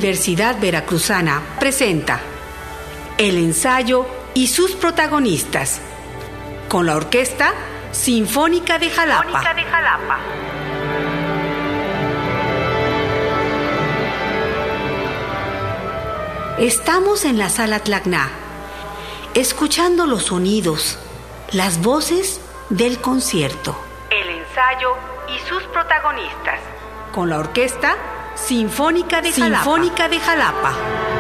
Universidad Veracruzana presenta el ensayo y sus protagonistas, con la Orquesta Sinfónica de Jalapa. Estamos en la Sala Tlacna, escuchando los sonidos, las voces del concierto. El ensayo y sus protagonistas, con la Orquesta Sinfónica de Jalapa.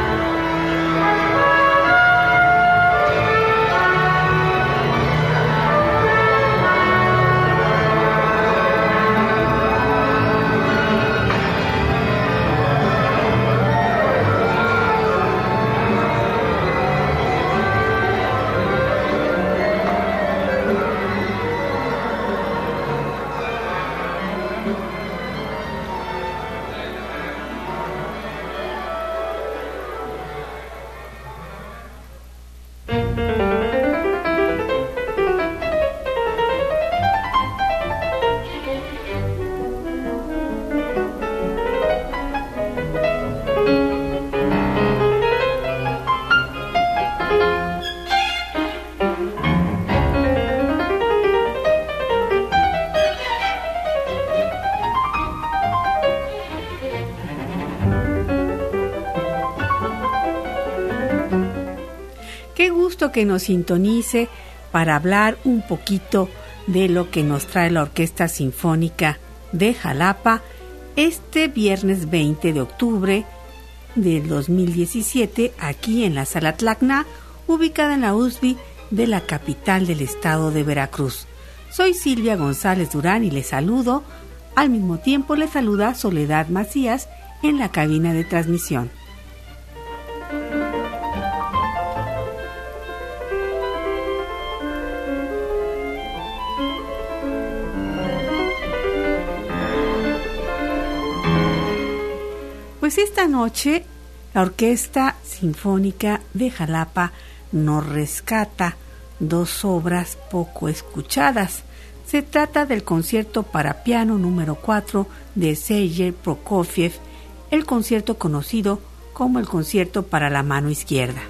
Qué gusto que nos sintonice para hablar un poquito de lo que nos trae la Orquesta Sinfónica de Jalapa este viernes 20 de octubre del 2017 aquí en la Sala Tlacna, ubicada en la USB de la capital del estado de Veracruz. Soy Silvia González Durán y les saludo. Al mismo tiempo les saluda Soledad Macías en la cabina de transmisión. Pues esta noche la Orquesta Sinfónica de Jalapa nos rescata dos obras poco escuchadas. Se trata del concierto para piano número 4 de Sergei Prokofiev, el concierto conocido como el concierto para la mano izquierda.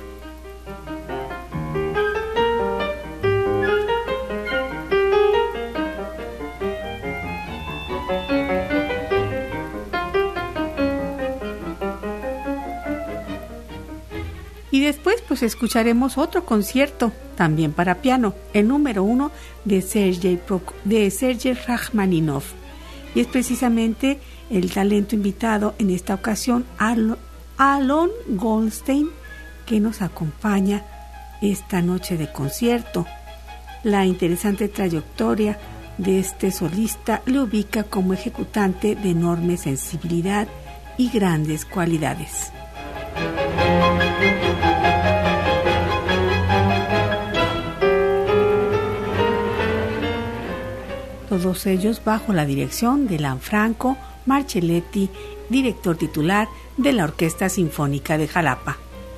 Y después pues escucharemos otro concierto, también para piano, el número 1 de Sergei Rachmaninoff. Y es precisamente el talento invitado en esta ocasión, Alon Goldstein, que nos acompaña esta noche de concierto. La interesante trayectoria de este solista le ubica como ejecutante de enorme sensibilidad y grandes cualidades. Todos ellos bajo la dirección de Lanfranco Marcelletti, director titular de la Orquesta Sinfónica de Jalapa.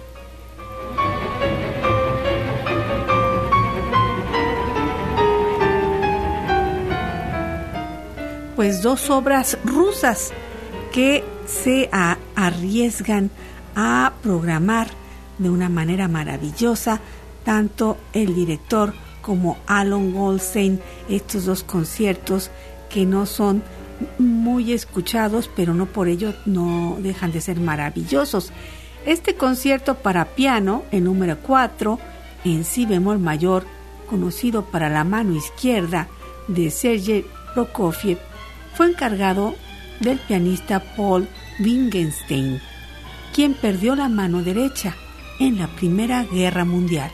Pues dos obras rusas que se arriesgan a programar de una manera maravillosa tanto el director como Alon Goldstein, estos dos conciertos que no son muy escuchados, pero no por ello no dejan de ser maravillosos. Este concierto para piano, el número 4, en si bemol mayor, conocido para la mano izquierda de Sergei Prokofiev, fue encargado del pianista Paul Wittgenstein, quien perdió la mano derecha en la Primera Guerra Mundial.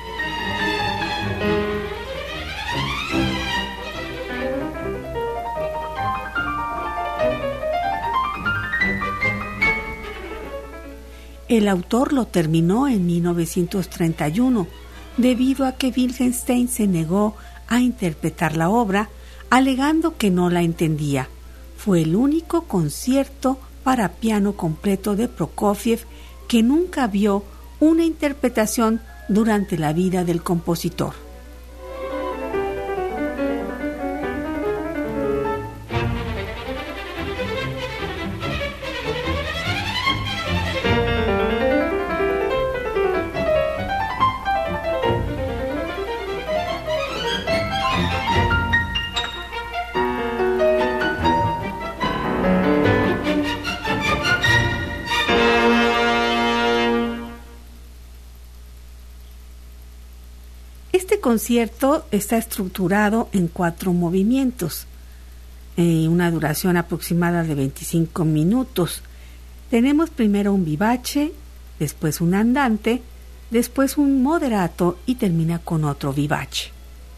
El autor lo terminó en 1931, debido a que Wittgenstein se negó a interpretar la obra, alegando que no la entendía. Fue el único concierto para piano completo de Prokofiev que nunca vio una interpretación durante la vida del compositor. Este concierto está estructurado en 4 movimientos, una duración aproximada de 25 minutos. Tenemos primero un vivace, después un andante, después un moderato y termina con otro vivace.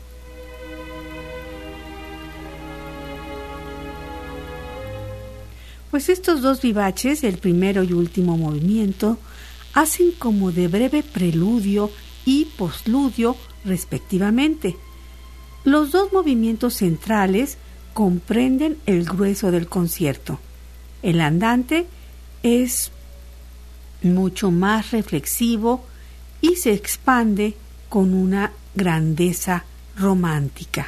Pues estos 2 vivaces, el primero y último movimiento, hacen como de breve preludio y postludio respectivamente. Los 2 movimientos centrales comprenden el grueso del concierto. El andante es mucho más reflexivo y se expande con una grandeza romántica.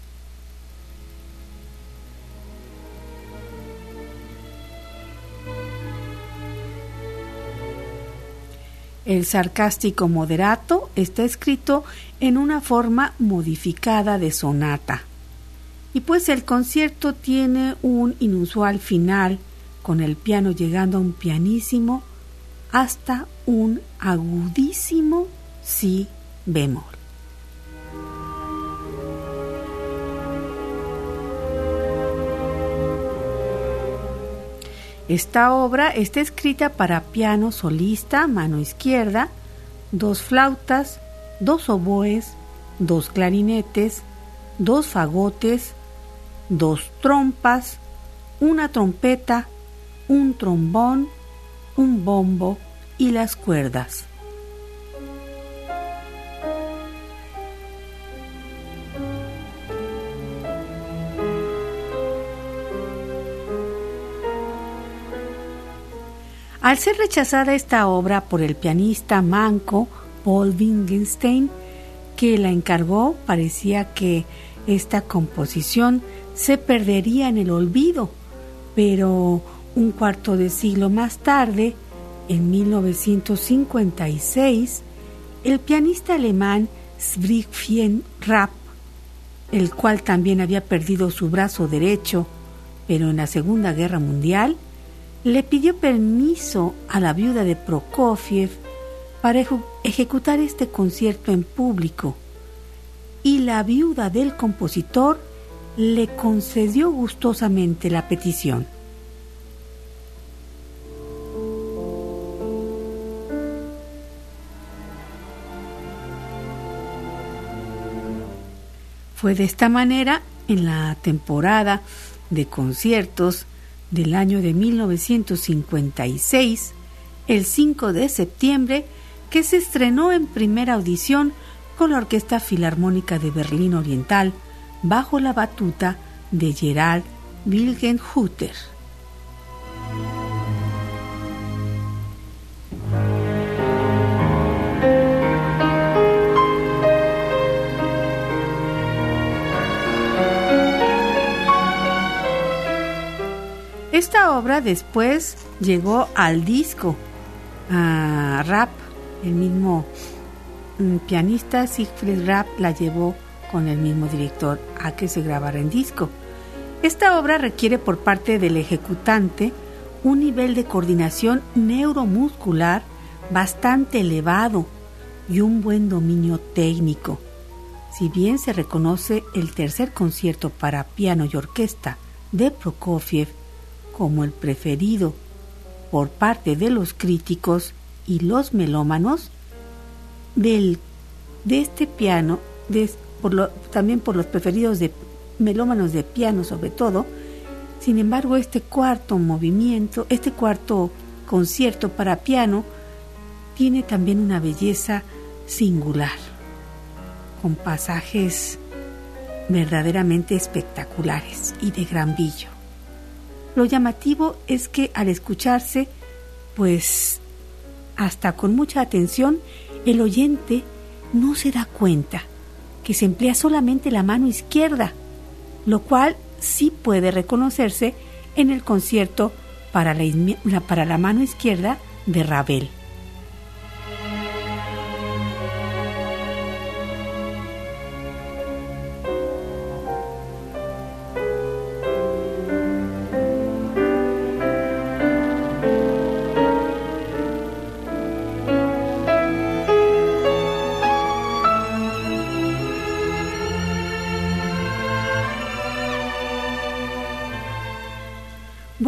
El sarcástico moderato está escrito en una forma modificada de sonata. Y pues el concierto tiene un inusual final, con el piano llegando a un pianísimo hasta un agudísimo si bemol. Esta obra está escrita para piano solista, mano izquierda, 2 flautas, 2 oboes, 2 clarinetes, 2 fagotes, 2 trompas, una trompeta, un trombón, un bombo y las cuerdas. Al ser rechazada esta obra por el pianista manco Paul Wittgenstein, que la encargó, parecía que esta composición se perdería en el olvido, pero un cuarto de siglo más tarde, en 1956, el pianista alemán Siegfried Rapp, el cual también había perdido su brazo derecho, pero en la Segunda Guerra Mundial, le pidió permiso a la viuda de Prokofiev para ejecutar este concierto en público, y la viuda del compositor le concedió gustosamente la petición. Fue de esta manera, en la temporada de conciertos del año de 1956, el 5 de septiembre, que se estrenó en primera audición con la Orquesta Filarmónica de Berlín Oriental, bajo la batuta de Gerald Wilgenhutter. Esta obra después llegó al disco. Rapp, el mismo pianista Siegfried Rapp, la llevó con el mismo director a que se grabara en disco. Esta obra requiere por parte del ejecutante un nivel de coordinación neuromuscular bastante elevado y un buen dominio técnico. Si bien se reconoce el tercer concierto para piano y orquesta de Prokofiev como el preferido por parte de los críticos y los melómanos, de este piano, también por los preferidos de melómanos de piano sobre todo. Sin embargo, este cuarto concierto para piano tiene también una belleza singular, con pasajes verdaderamente espectaculares y de gran brillo. Lo llamativo es que al escucharse, pues hasta con mucha atención, el oyente no se da cuenta que se emplea solamente la mano izquierda, lo cual sí puede reconocerse en el concierto para la mano izquierda de Ravel.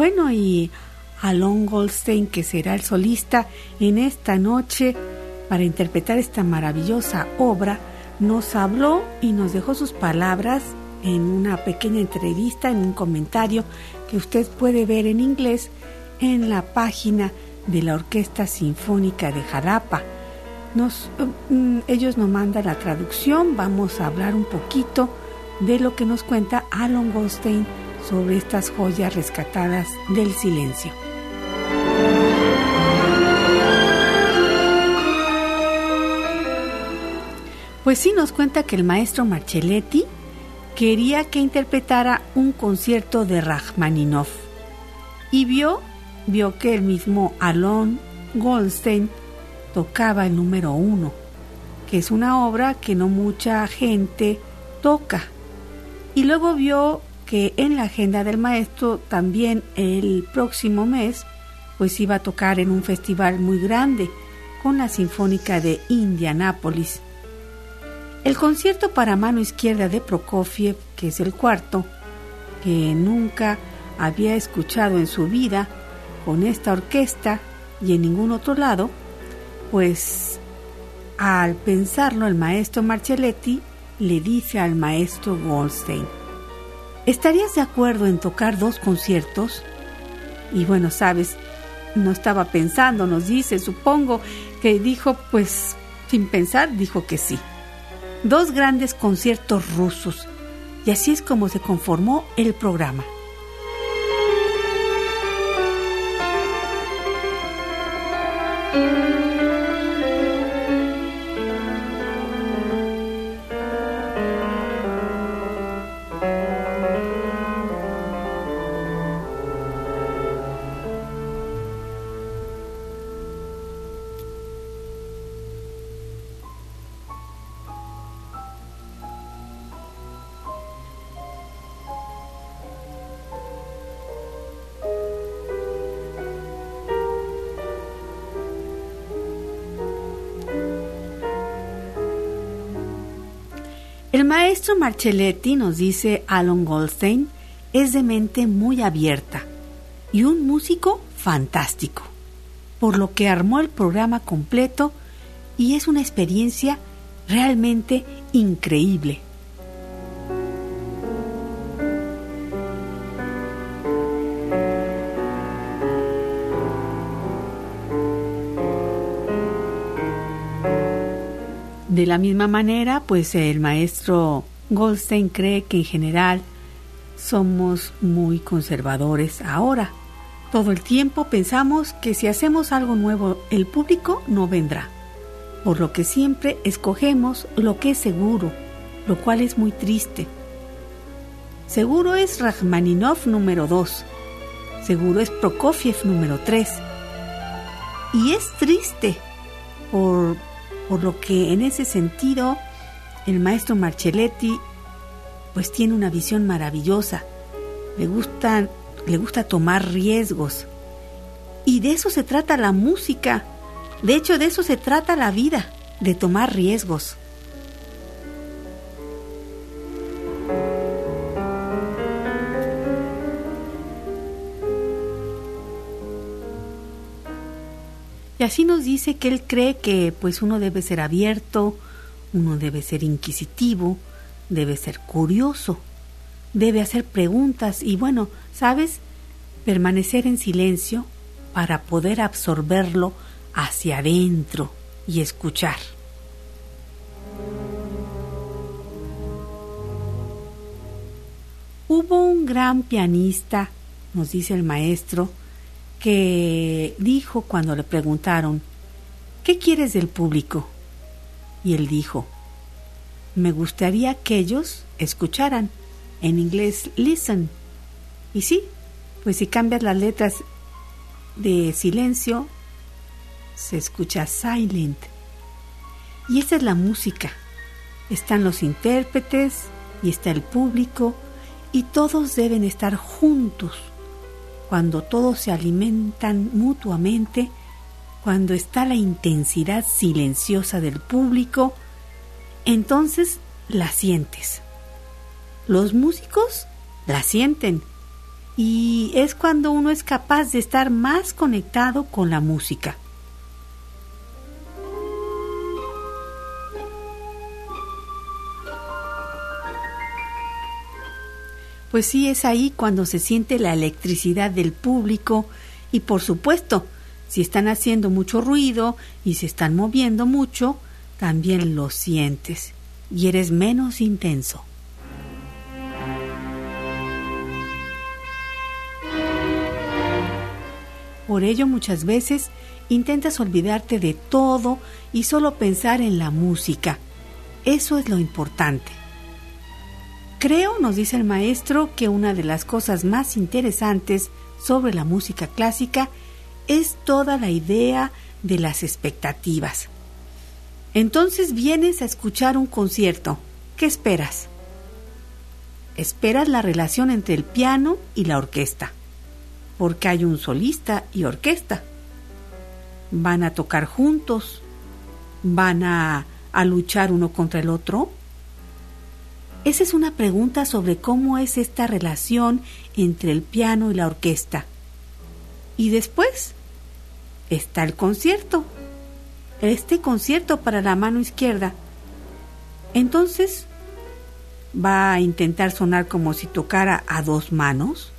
Bueno, y Alon Goldstein, que será el solista en esta noche para interpretar esta maravillosa obra, nos habló y nos dejó sus palabras en una pequeña entrevista, en un comentario que usted puede ver en inglés en la página de la Orquesta Sinfónica de Jalapa. Ellos nos mandan la traducción. Vamos a hablar un poquito de lo que nos cuenta Alon Goldstein sobre estas joyas rescatadas del silencio. Pues sí, nos cuenta que el maestro Marcelletti quería que interpretara un concierto de Rajmáninov y vio que el mismo Alon Goldstein tocaba el número 1, que es una obra que no mucha gente toca. Y luego vio que en la agenda del maestro también el próximo mes pues iba a tocar en un festival muy grande con la Sinfónica de Indianápolis. El concierto para mano izquierda de Prokofiev, que es el cuarto, que nunca había escuchado en su vida con esta orquesta y en ningún otro lado, pues al pensarlo el maestro Marcelletti le dice al maestro Goldstein: ¿estarías de acuerdo en tocar 2 conciertos? Y bueno, sabes, no estaba pensando, nos dice, supongo que dijo, pues sin pensar, dijo que sí. 2 grandes conciertos rusos, y así es como se conformó el programa. El maestro Marcelletti, nos dice Alon Goldstein, es de mente muy abierta y un músico fantástico, por lo que armó el programa completo y es una experiencia realmente increíble. De la misma manera, pues el maestro Goldstein cree que en general somos muy conservadores ahora. Todo el tiempo pensamos que si hacemos algo nuevo, el público no vendrá, por lo que siempre escogemos lo que es seguro, lo cual es muy triste. Seguro es Rajmáninov número 2, seguro es Prokofiev número 3, y es triste por lo que en ese sentido el maestro Marcelletti pues tiene una visión maravillosa, le gusta tomar riesgos, y de eso se trata la música, de hecho de eso se trata la vida, de tomar riesgos. Y así nos dice que él cree que pues uno debe ser abierto, uno debe ser inquisitivo, debe ser curioso, debe hacer preguntas y bueno, ¿sabes? Permanecer en silencio para poder absorberlo hacia adentro y escuchar. Hubo un gran pianista, nos dice el maestro, que dijo cuando le preguntaron: ¿qué quieres del público? Y él dijo: me gustaría que ellos escucharan, en inglés listen. Y sí, pues si cambias las letras de silencio, se escucha silent. Y esa es la música. Están los intérpretes y está el público, y todos deben estar juntos. Cuando todos se alimentan mutuamente, cuando está la intensidad silenciosa del público, entonces la sientes. Los músicos la sienten y es cuando uno es capaz de estar más conectado con la música. Pues sí, es ahí cuando se siente la electricidad del público y, por supuesto, si están haciendo mucho ruido y se están moviendo mucho, también lo sientes y eres menos intenso. Por ello, muchas veces intentas olvidarte de todo y solo pensar en la música. Eso es lo importante. Creo, nos dice el maestro, que una de las cosas más interesantes sobre la música clásica es toda la idea de las expectativas. Entonces vienes a escuchar un concierto. ¿Qué esperas? Esperas la relación entre el piano y la orquesta, porque hay un solista y orquesta. ¿Van a tocar juntos? ¿Van a luchar uno contra el otro? Esa es una pregunta sobre cómo es esta relación entre el piano y la orquesta. Y después está el concierto. Este concierto para la mano izquierda. Entonces, ¿va a intentar sonar como si tocara a dos manos?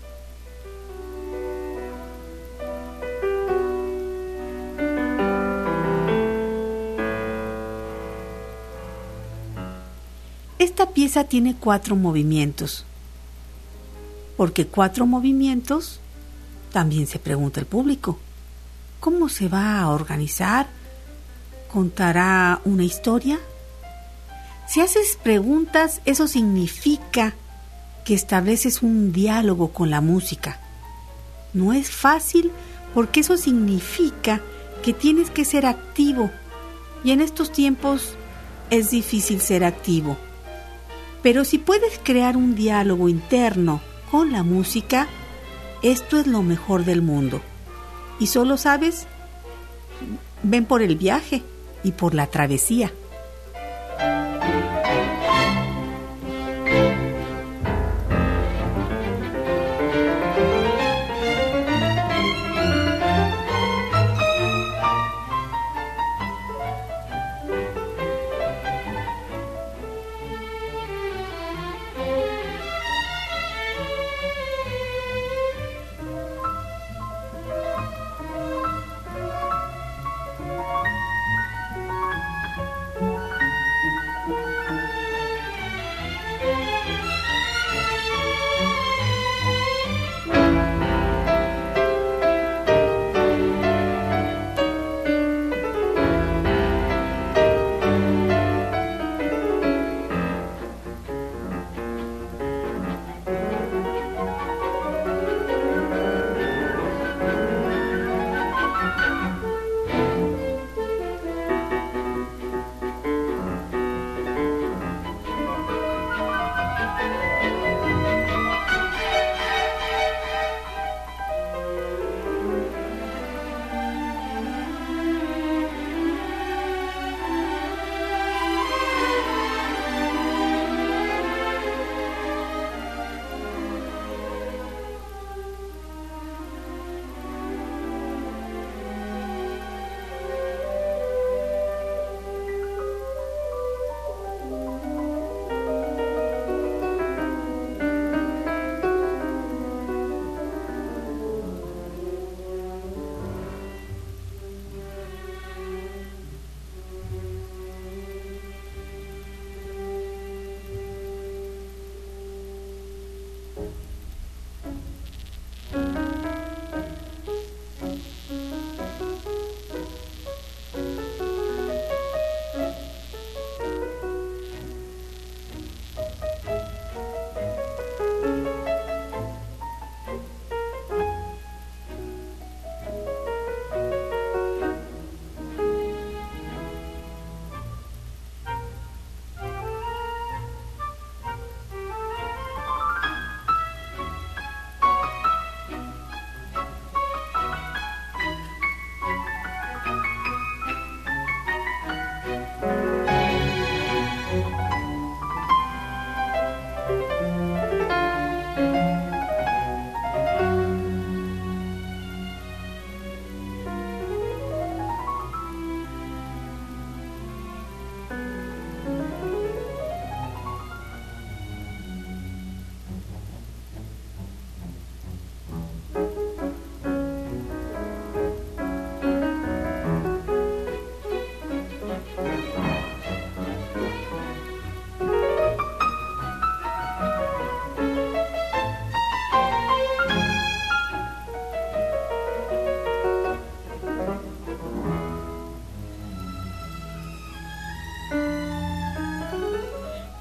Esta pieza tiene 4 movimientos. ¿Por qué 4 movimientos? También se pregunta el público. ¿Cómo se va a organizar? ¿Contará una historia? Si haces preguntas, eso significa que estableces un diálogo con la música. No es fácil porque eso significa que tienes que ser activo. Y en estos tiempos es difícil ser activo. Pero si puedes crear un diálogo interno con la música, esto es lo mejor del mundo. Y solo sabes, ven por el viaje y por la travesía.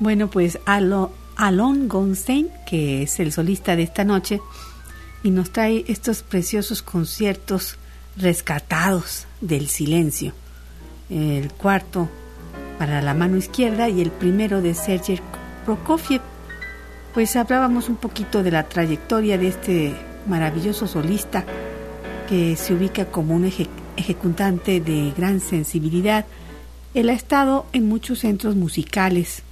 Bueno, pues Alon Gonstein, que es el solista de esta noche, y nos trae estos preciosos conciertos rescatados del silencio. El cuarto para la mano izquierda y el primero de Sergei Prokofiev. Pues hablábamos un poquito de la trayectoria de este maravilloso solista que se ubica como un ejecutante de gran sensibilidad. Él ha estado en muchos centros musicales,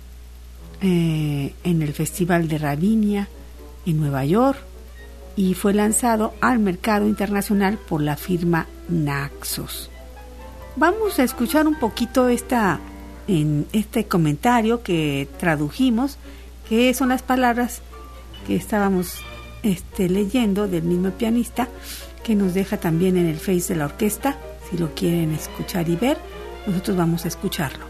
en el Festival de Ravinia, en Nueva York, y fue lanzado al mercado internacional por la firma Naxos. Vamos a escuchar un poquito en este comentario que tradujimos, que son las palabras que estábamos leyendo del mismo pianista, que nos deja también en el Face de la orquesta. Si lo quieren escuchar y ver, nosotros vamos a escucharlo.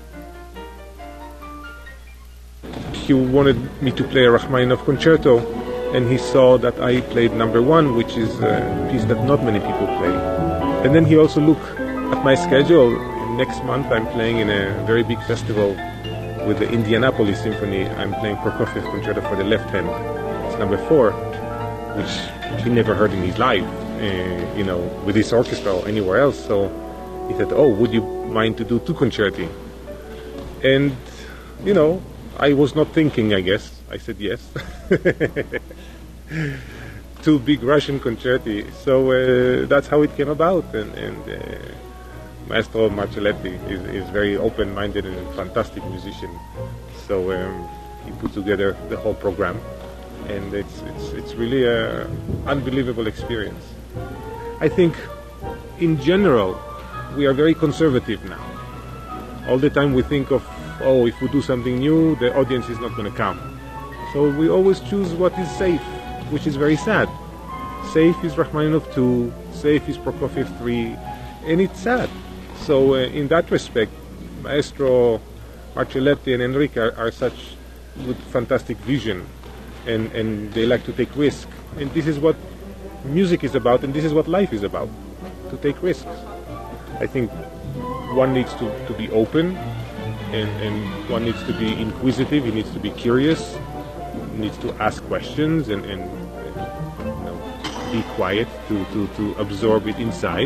He wanted me to play a Rachmaninoff concerto, and he saw that I played number 1, which is a piece that not many people play. And then he also looked at my schedule. Next month I'm playing in a very big festival with the Indianapolis Symphony. I'm playing Prokofiev Concerto for the Left Hand. It's number 4, which he never heard in his life, with this orchestra or anywhere else. So he said, "Oh, would you mind to do 2 concerti?" And, I was not thinking, I guess. I said yes. 2 big Russian concerti. So that's how it came about. And Maestro Marcelletti is very open-minded and a fantastic musician. So he put together the whole program. And it's really an unbelievable experience. I think, in general, we are very conservative now. All the time we think of, if we do something new, the audience is not going to come. So we always choose what is safe, which is very sad. Safe is Rachmaninoff 2, safe is Prokofiev 3, and it's sad. So in that respect, Maestro Marcelletti and Enrique are such with fantastic vision, and they like to take risks. And this is what music is about, and this is what life is about, to take risks. I think one needs to be open, and one needs to be inquisitive, he needs to be curious, needs to ask questions and be quiet to absorb it inside,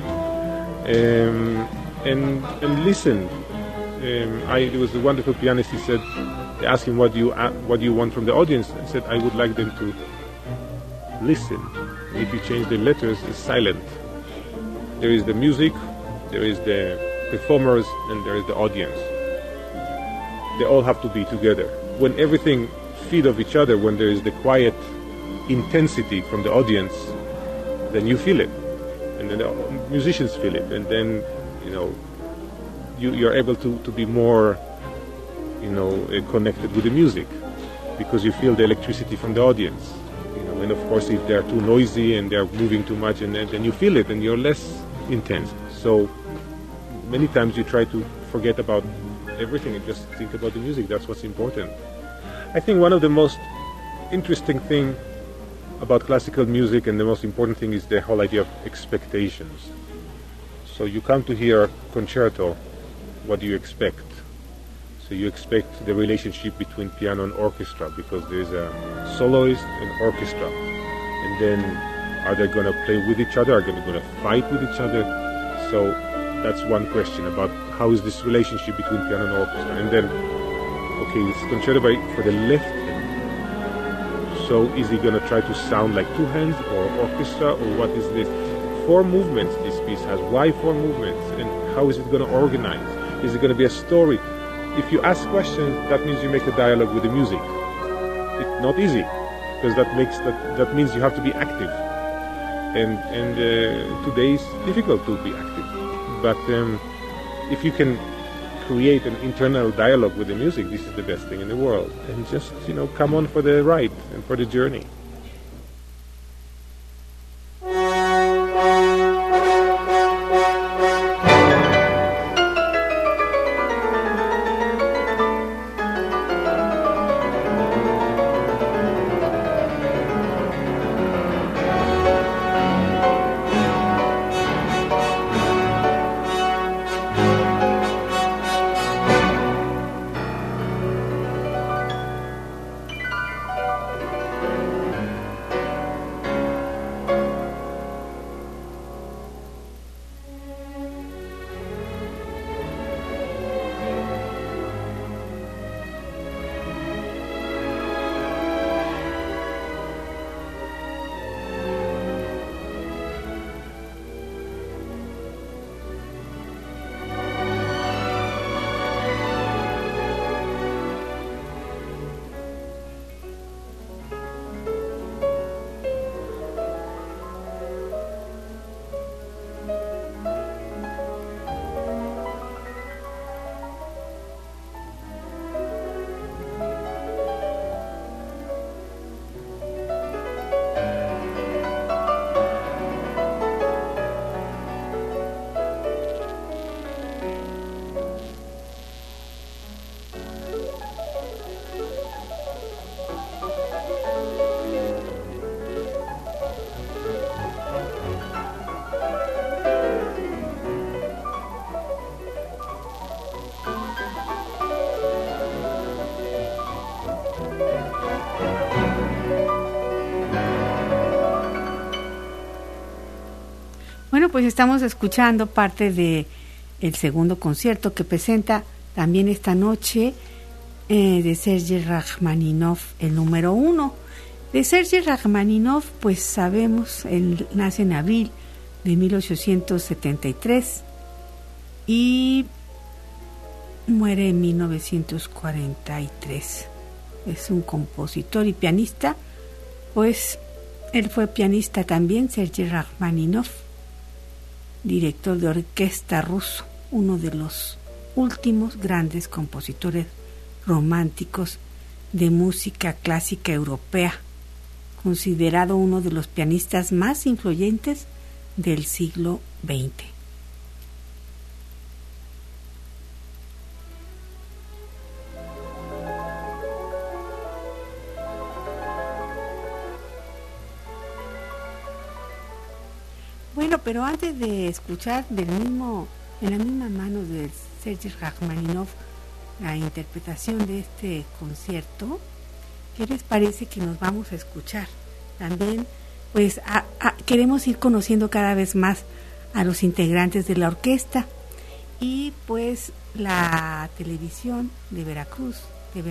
and listen. It was a wonderful pianist. He said, they asked him, what do you want from the audience? He said, I would like them to listen. If you change the letters, it's silent. There is the music, there is the performers, and there is the audience. They all have to be together. When everything feed off each other, when there is the quiet intensity from the audience, then you feel it, and then the musicians feel it, and then you're able to be more connected with the music, because you feel the electricity from the audience. And of course, if they're too noisy and they're moving too much, and then you feel it and you're less intense. So many times you try to forget about everything and just think about the music. That's what's important. I think one of the most interesting thing about classical music, and the most important thing, is the whole idea of expectations. So you come to hear concerto, what do you expect? So you expect the relationship between piano and orchestra, because there's a soloist and orchestra. And then are they going to play with each other? Are they going to fight with each other? So that's one question about how is this relationship between piano and orchestra. And then, it's concerto for the left hand. So is he going to try to sound like 2 hands or orchestra, or what is this? 4 movements this piece has. Why 4 movements? And how is it going to organize? Is it going to be a story? If you ask questions, that means you make a dialogue with the music. It's not easy, because that means you have to be active. And today is difficult to be active. But if you can create an internal dialogue with the music, this is the best thing in the world. And just, come on for the ride and for the journey. Bueno, pues estamos escuchando parte de el segundo concierto que presenta también esta noche de Sergei Rachmaninoff, el número 1. De Sergei Rachmaninoff, pues sabemos, él nace en abril de 1873 y muere en 1943. Es un compositor y pianista, pues él fue pianista también, Sergei Rachmaninoff, director de orquesta ruso, uno de los últimos grandes compositores románticos de música clásica europea, considerado uno de los pianistas más influyentes del siglo XX. Bueno, pero antes de escuchar en la misma mano de Sergei Rachmaninoff la interpretación de este concierto, ¿qué les parece que nos vamos a escuchar? También, pues, queremos ir conociendo cada vez más a los integrantes de la orquesta y, pues, la televisión de Veracruz, TV+,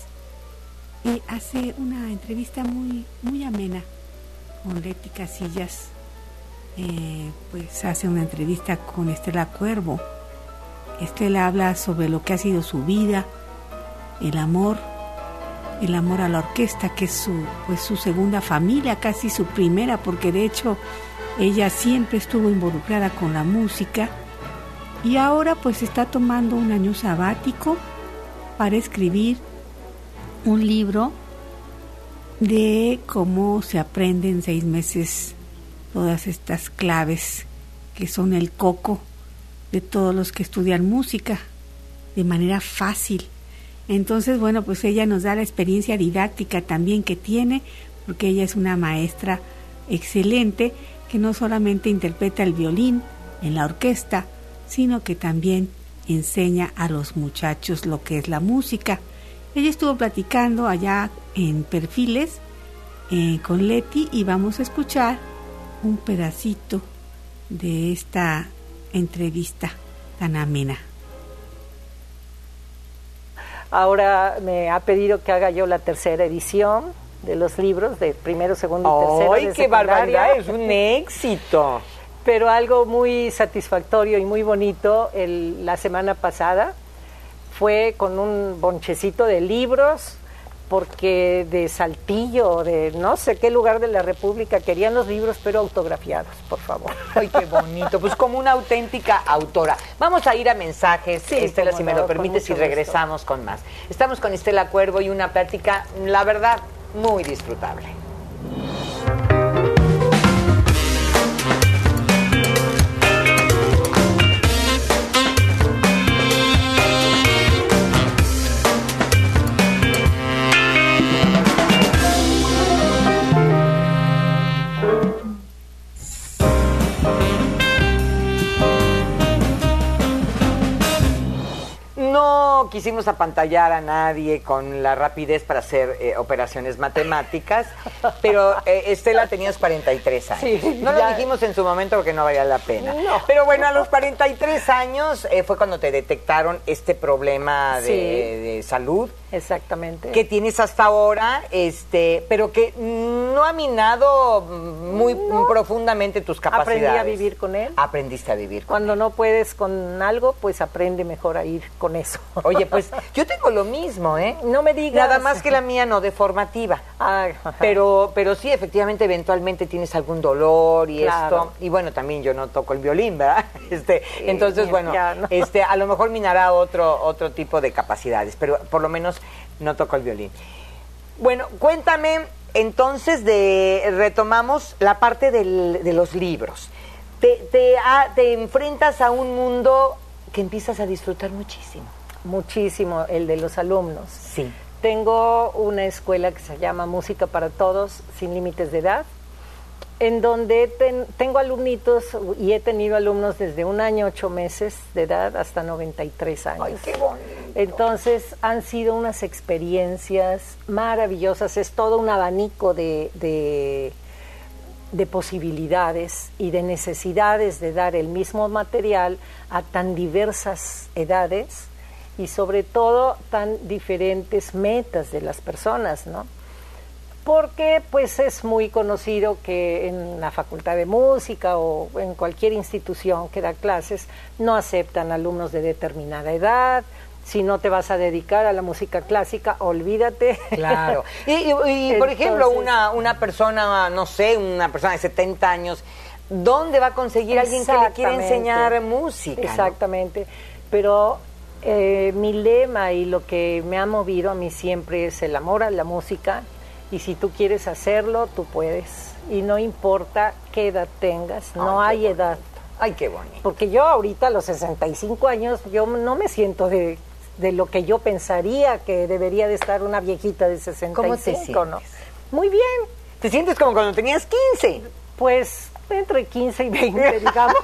hace una entrevista muy, muy amena con Leti Casillas. Pues hace una entrevista con Estela Cuervo. Estela habla sobre lo que ha sido su vida, el amor a la orquesta, que es su segunda familia, casi su primera, porque de hecho ella siempre estuvo involucrada con la música y ahora pues está tomando un año sabático para escribir un libro de cómo se aprende en 6 meses todas estas claves que son el coco de todos los que estudian música de manera fácil. Entonces, bueno, pues ella nos da la experiencia didáctica también que tiene, porque ella es una maestra excelente que no solamente interpreta el violín en la orquesta, sino que también enseña a los muchachos lo que es la música. Ella estuvo platicando allá en Perfiles con Leti y vamos a escuchar un pedacito de esta entrevista tan amena. Ahora me ha pedido que haga yo la tercera edición de los libros de primero, segundo y tercero. ¡Ay, qué barbaridad! Es un éxito. Pero algo muy satisfactorio y muy bonito la semana pasada fue con un bonchecito de libros, porque de Saltillo, de no sé qué lugar de la República, querían los libros, pero autografiados, por favor. ¡Ay, qué bonito! Pues como una auténtica autora. Vamos a ir a mensajes, sí, Estela, si me lo permites, y regresamos con más. Estamos con Estela Cuervo y una plática, la verdad, muy disfrutable. No quisimos apantallar a nadie con la rapidez para hacer operaciones matemáticas, pero Estela, tenías 43 años. Sí, no lo dijimos en su momento porque no valía la pena. No. Pero bueno, a los 43 años fue cuando te detectaron este problema de salud. Exactamente. Que tienes hasta ahora, pero que no ha minado muy profundamente tus capacidades. Aprendí a vivir con él. Aprendiste a vivir con Cuando él. no puedes con algo, pues aprende mejor a ir con eso. Oye, pues yo tengo lo mismo, ¿eh? No me digas. Nada más que la mía no deformativa. Pero sí, efectivamente, eventualmente tienes algún dolor y esto. Y bueno, también yo no toco el violín, ¿verdad? Entonces, bueno, no. A lo mejor minará otro tipo de capacidades, pero por lo menos no toco el violín. Bueno, cuéntame, entonces, retomamos la parte de los libros. Te enfrentas a un mundo que empiezas a disfrutar muchísimo. Muchísimo, el de los alumnos. Sí. Tengo una escuela que se llama Música para Todos, sin límites de edad, en donde tengo alumnitos y he tenido alumnos desde 1 año, 8 meses de edad hasta 93 años. ¡Ay, qué bonito! Entonces han sido unas experiencias maravillosas, es todo un abanico de de posibilidades y de necesidades de dar el mismo material a tan diversas edades y sobre todo tan diferentes metas de las personas, ¿no? Porque pues es muy conocido que en la Facultad de Música o en cualquier institución que da clases no aceptan alumnos de determinada edad. Si no te vas a dedicar a la música clásica, olvídate. Claro. Y por ejemplo, una persona, no sé, una persona de 70 años, ¿dónde va a conseguir alguien que le quiera enseñar música? Exactamente. ¿No? Pero mi lema y lo que me ha movido a mí siempre es el amor a la música. Y si tú quieres hacerlo, tú puedes. Y no importa qué edad tengas, no hay edad. Ay, qué bonito. Porque yo ahorita a los 65 años, yo no me siento de lo que yo pensaría que debería de estar una viejita de 65. ¿Cómo te sientes? ¿No? Muy bien. ¿Te sientes como cuando tenías 15? Pues entre 15 y 20, digamos.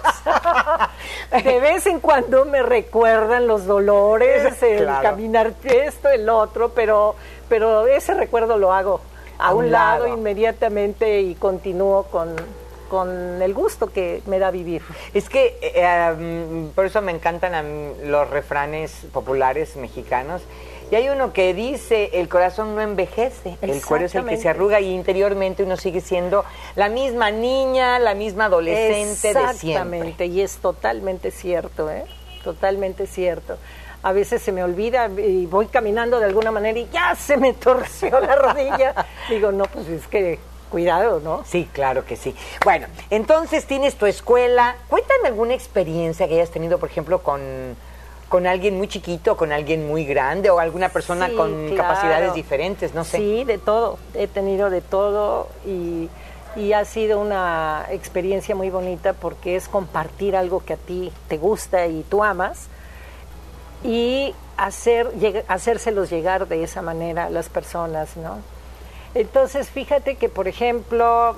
De vez en cuando me recuerdan los dolores, el caminar esto, el otro, pero ese recuerdo lo hago a un lado inmediatamente y continúo con el gusto que me da vivir. Es que por eso me encantan los refranes populares mexicanos. Y hay uno que dice, el corazón no envejece, el cuero es el que se arruga y interiormente uno sigue siendo la misma niña, la misma adolescente de siempre. Exactamente, y es totalmente cierto, totalmente cierto. A veces se me olvida y voy caminando de alguna manera y ya se me torció la rodilla. Digo, no, pues es que cuidado, ¿no? Sí, claro que sí. Bueno, entonces tienes tu escuela. Cuéntame alguna experiencia que hayas tenido, por ejemplo, con alguien muy chiquito, con alguien muy grande o alguna persona con capacidades diferentes, no sé. Sí, de todo. He tenido de todo y ha sido una experiencia muy bonita porque es compartir algo que a ti te gusta y tú amas y hacérselos llegar de esa manera a las personas, ¿no? Entonces, fíjate que, por ejemplo,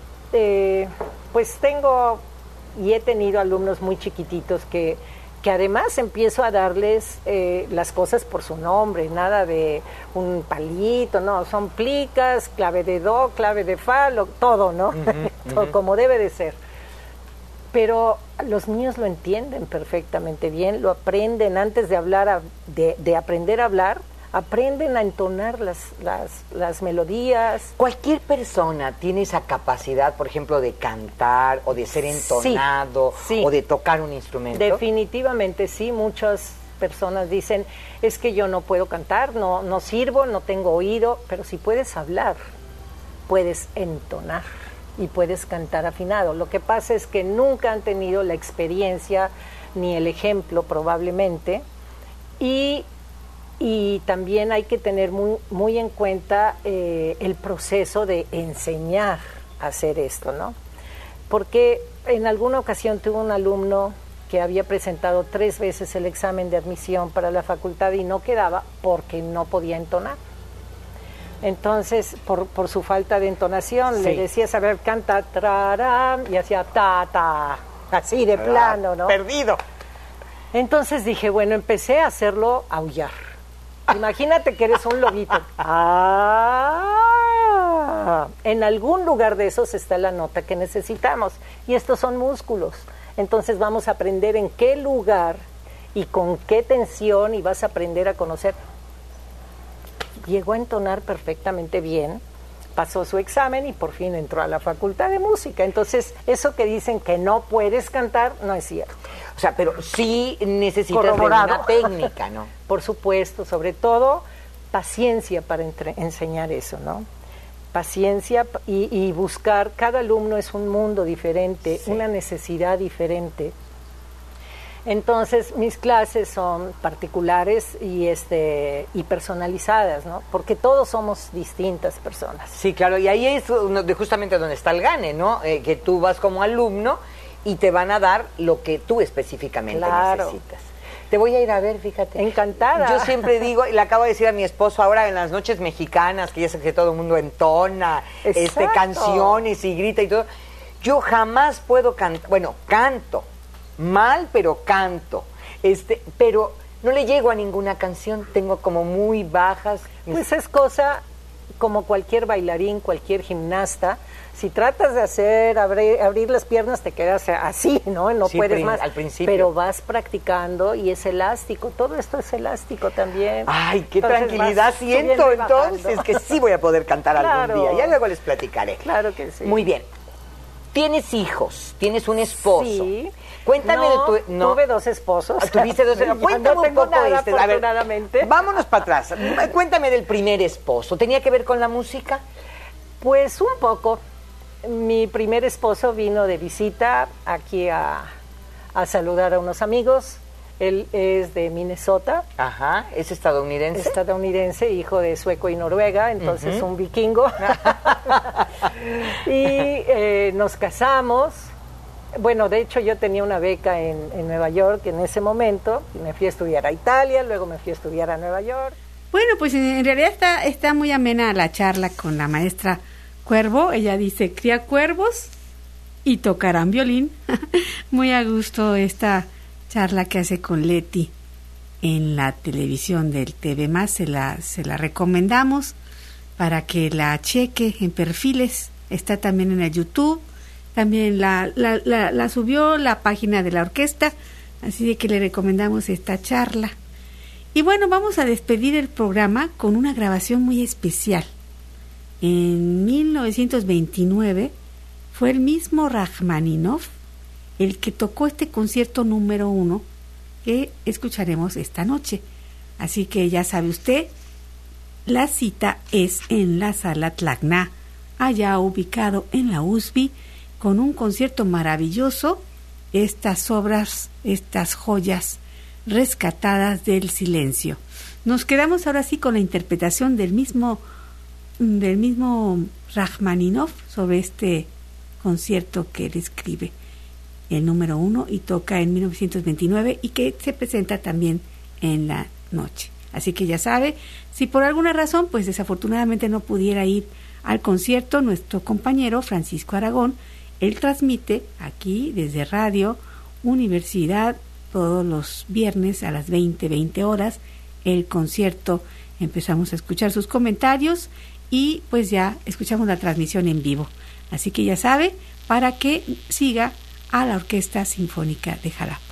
pues tengo y he tenido alumnos muy chiquititos que además empiezo a darles las cosas por su nombre, nada de un palito, no, son plicas, clave de do, clave de fa, todo, ¿no? Todo como debe de ser. Pero los niños lo entienden perfectamente bien, lo aprenden antes de hablar, de aprender a hablar, aprenden a entonar las melodías. ¿Cualquier persona tiene esa capacidad, por ejemplo, de cantar o de ser entonado o de tocar un instrumento? Definitivamente sí, muchas personas dicen, es que yo no puedo cantar, no sirvo, no tengo oído, pero si puedes hablar, puedes entonar y puedes cantar afinado. Lo que pasa es que nunca han tenido la experiencia ni el ejemplo probablemente y también hay que tener muy en cuenta el proceso de enseñar a hacer esto, ¿no? Porque en alguna ocasión tuve un alumno que había presentado 3 veces el examen de admisión para la facultad y no quedaba porque no podía entonar. Entonces, por su falta de entonación, le decía, a ver, canta, trará, y hacía ta, así de plano, ¿no? Perdido. Entonces dije, bueno, empecé a hacerlo aullar. Imagínate que eres un lobito. En algún lugar de esos está la nota que necesitamos. Y estos son músculos. Entonces vamos a aprender en qué lugar y con qué tensión y vas a aprender a conocer. Llegó a entonar perfectamente bien, pasó su examen y por fin entró a la Facultad de Música. Entonces, eso que dicen que no puedes cantar, no es cierto. O sea, pero sí necesitas de una técnica, ¿no? Por supuesto, sobre todo paciencia para enseñar eso, ¿no? Paciencia y buscar, cada alumno es un mundo diferente, una necesidad diferente. Entonces, mis clases son particulares y personalizadas, ¿no? Porque todos somos distintas personas. Sí, claro, y ahí es justamente donde está el gane, ¿no? Que tú vas como alumno y te van a dar lo que tú específicamente necesitas. Te voy a ir a ver, fíjate. Encantada. Yo siempre digo, y le acabo de decir a mi esposo ahora en las noches mexicanas, que ya sé que todo el mundo entona canciones y grita y todo, yo jamás puedo cantar, bueno, canto, mal, pero canto, pero no le llego a ninguna canción, tengo como muy bajas. Pues es cosa como cualquier bailarín, cualquier gimnasta, si tratas de abrir las piernas, te quedas así, ¿no? No puedes más. Al principio. Pero vas practicando y es elástico. Todo esto es elástico también. Ay, qué tranquilidad siento entonces, que sí voy a poder cantar algún día. Ya luego les platicaré. Claro que sí. Muy bien. ¿Tienes hijos? ¿Tienes un esposo? Sí. Cuéntame de tu... Tuve 2 esposos. ¿Tuviste 2 esposos? Cuéntame no tengo un poco nada, afortunadamente. A ver, vámonos para atrás. Cuéntame del primer esposo. ¿Tenía que ver con la música? Pues un poco. Mi primer esposo vino de visita aquí a saludar a unos amigos. Él es de Minnesota. Ajá, ¿es estadounidense? Estadounidense, hijo de sueco y noruega, entonces un vikingo. Y nos casamos. Bueno, de hecho yo tenía una beca en Nueva York en ese momento, y me fui a estudiar a Italia, luego me fui a estudiar a Nueva York. Bueno, pues en realidad está muy amena la charla con la maestra Cuervo. Ella dice, cría cuervos y tocarán violín. Muy a gusto esta charla que hace con Leti en la televisión del TV+, se la recomendamos para que la cheque en perfiles, está también en el YouTube, también la subió la página de la orquesta, así de que le recomendamos esta charla. Y bueno, vamos a despedir el programa con una grabación muy especial. En 1929 fue el mismo Rajmáninov el que tocó este concierto número 1 que escucharemos esta noche. Así que ya sabe usted, la cita es en la Sala Tlacna, allá ubicado en la USB, con un concierto maravilloso, estas obras, estas joyas rescatadas del silencio. Nos quedamos ahora sí con la interpretación del mismo Rajmáninov sobre este concierto que él escribe, el número 1, y toca en 1929 y que se presenta también en la noche. Así que ya sabe, si por alguna razón pues desafortunadamente no pudiera ir al concierto, nuestro compañero Francisco Aragón, él transmite aquí desde Radio Universidad todos los viernes a las 20 horas el concierto. Empezamos a escuchar sus comentarios y pues ya escuchamos la transmisión en vivo. Así que ya sabe, para que siga a la Orquesta Sinfónica de Jalapa.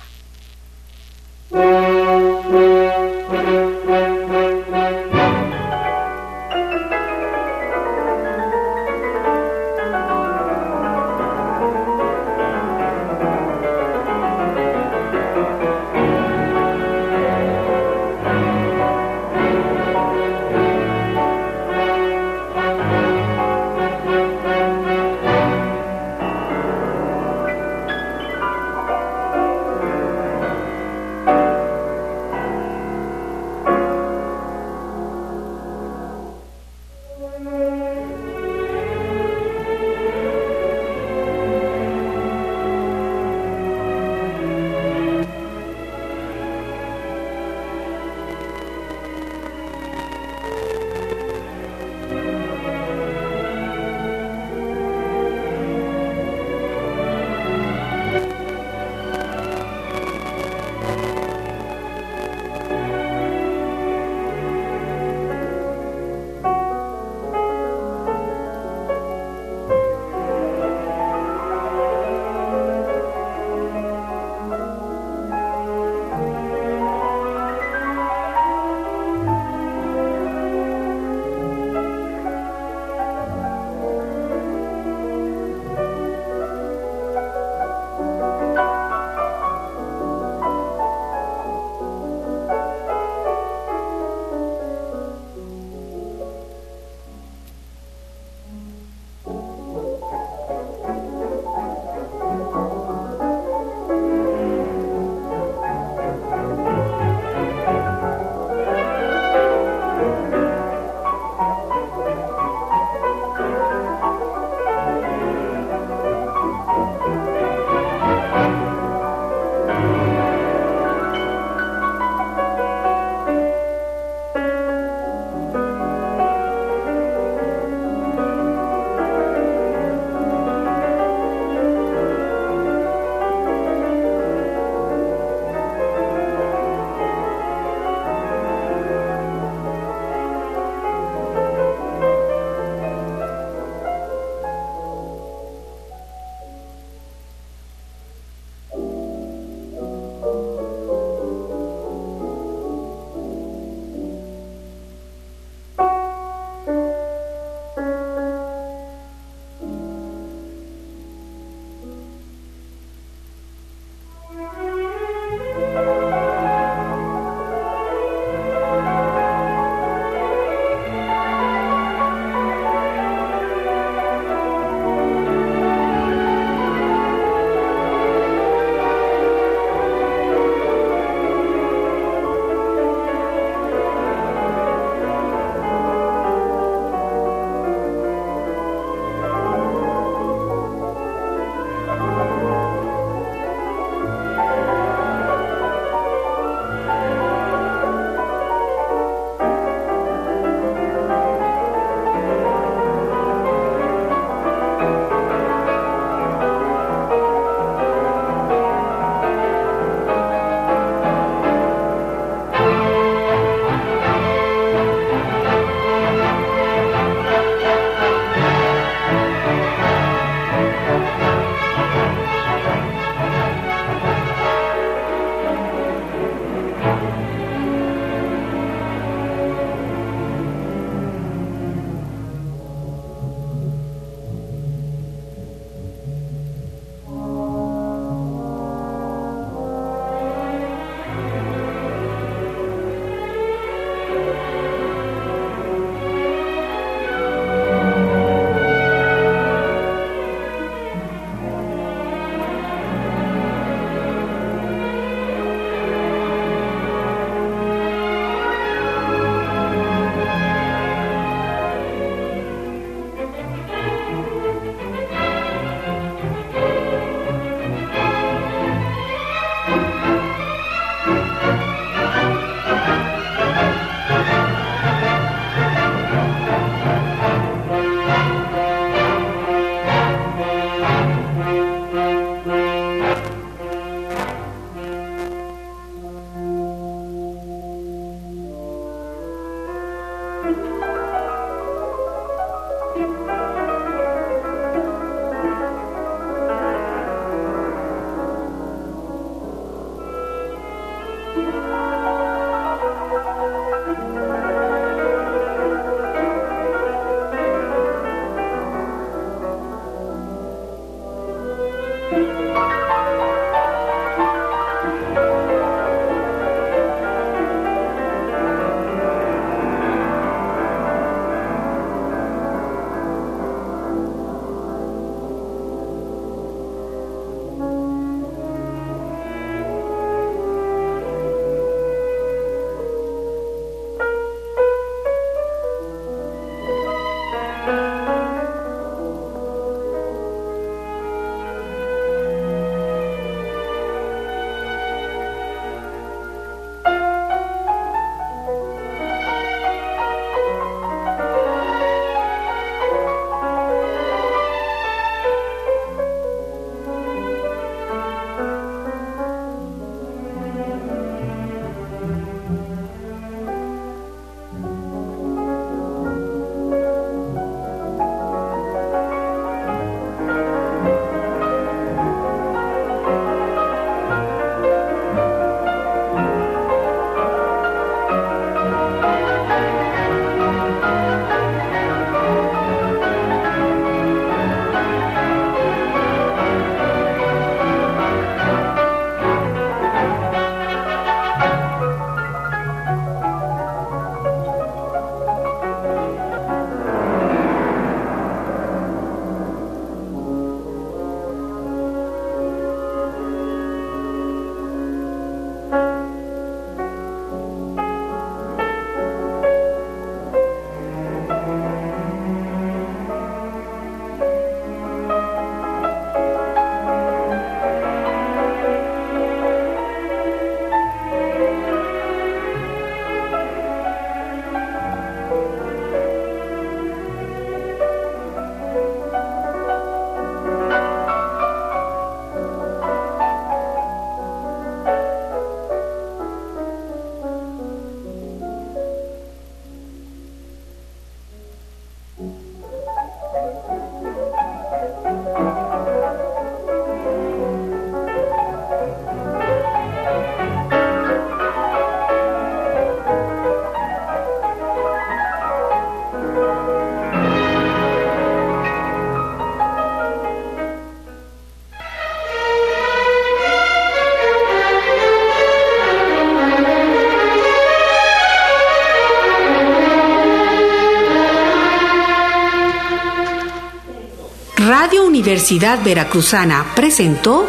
Radio Universidad Veracruzana presentó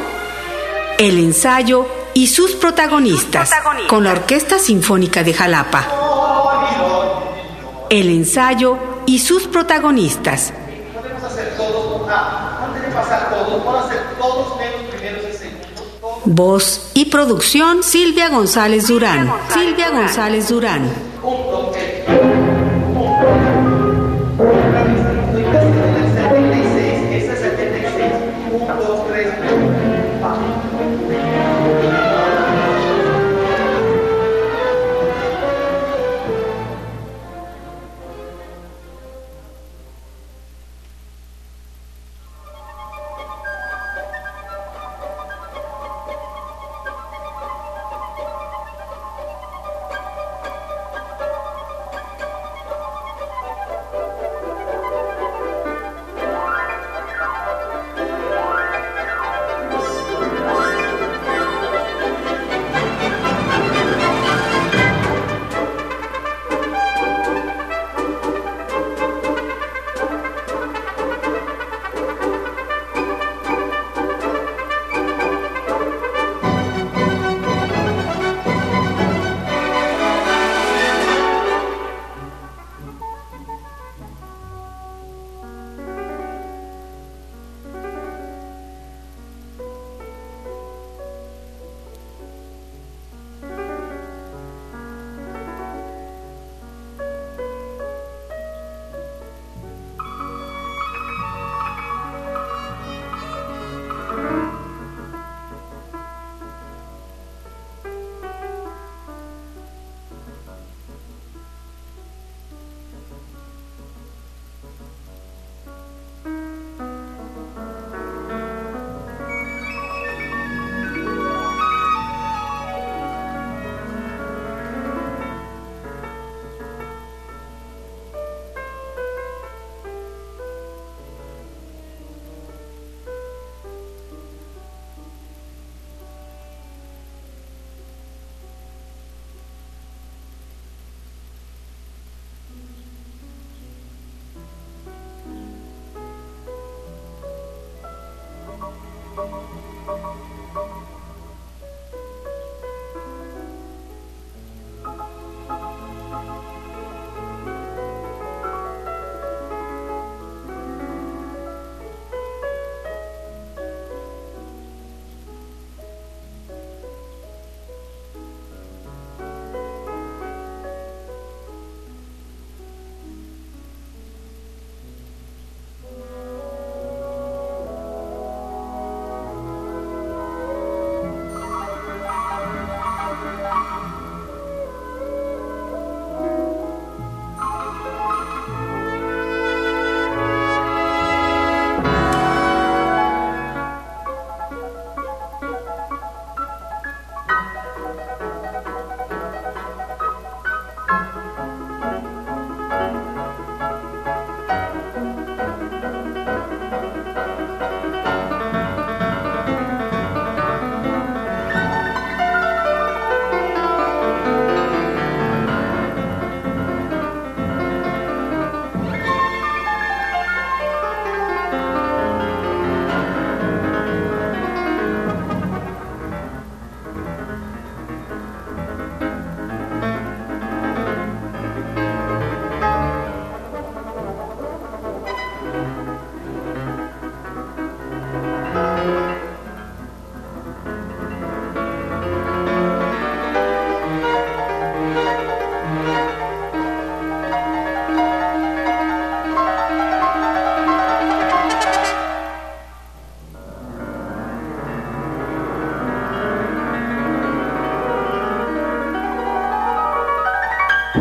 El ensayo y sus protagonistas, con la Orquesta Sinfónica de Jalapa. El ensayo y sus protagonistas. Voz y producción Silvia González Durán. Silvia González Durán.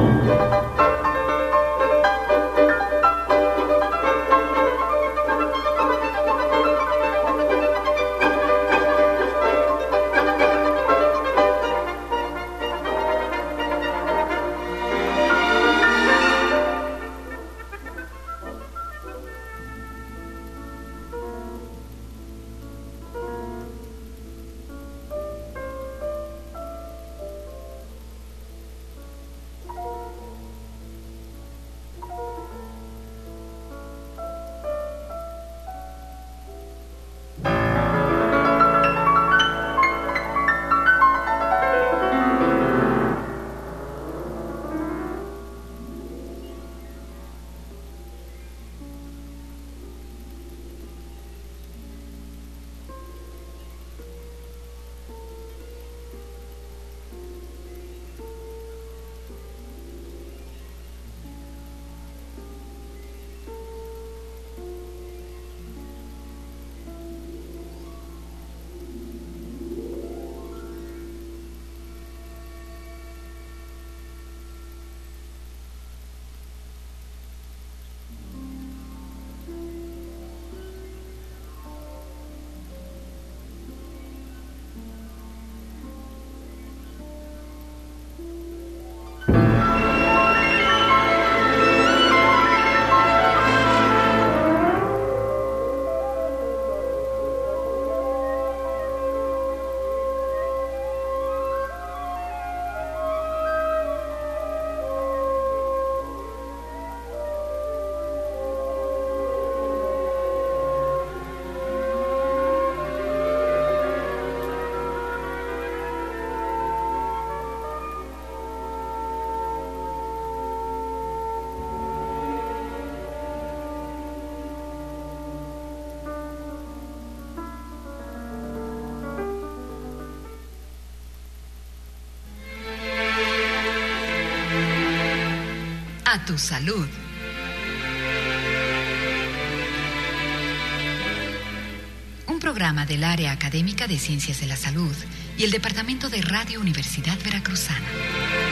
A tu salud. Un programa del Área Académica de Ciencias de la Salud y el Departamento de Radio Universidad Veracruzana.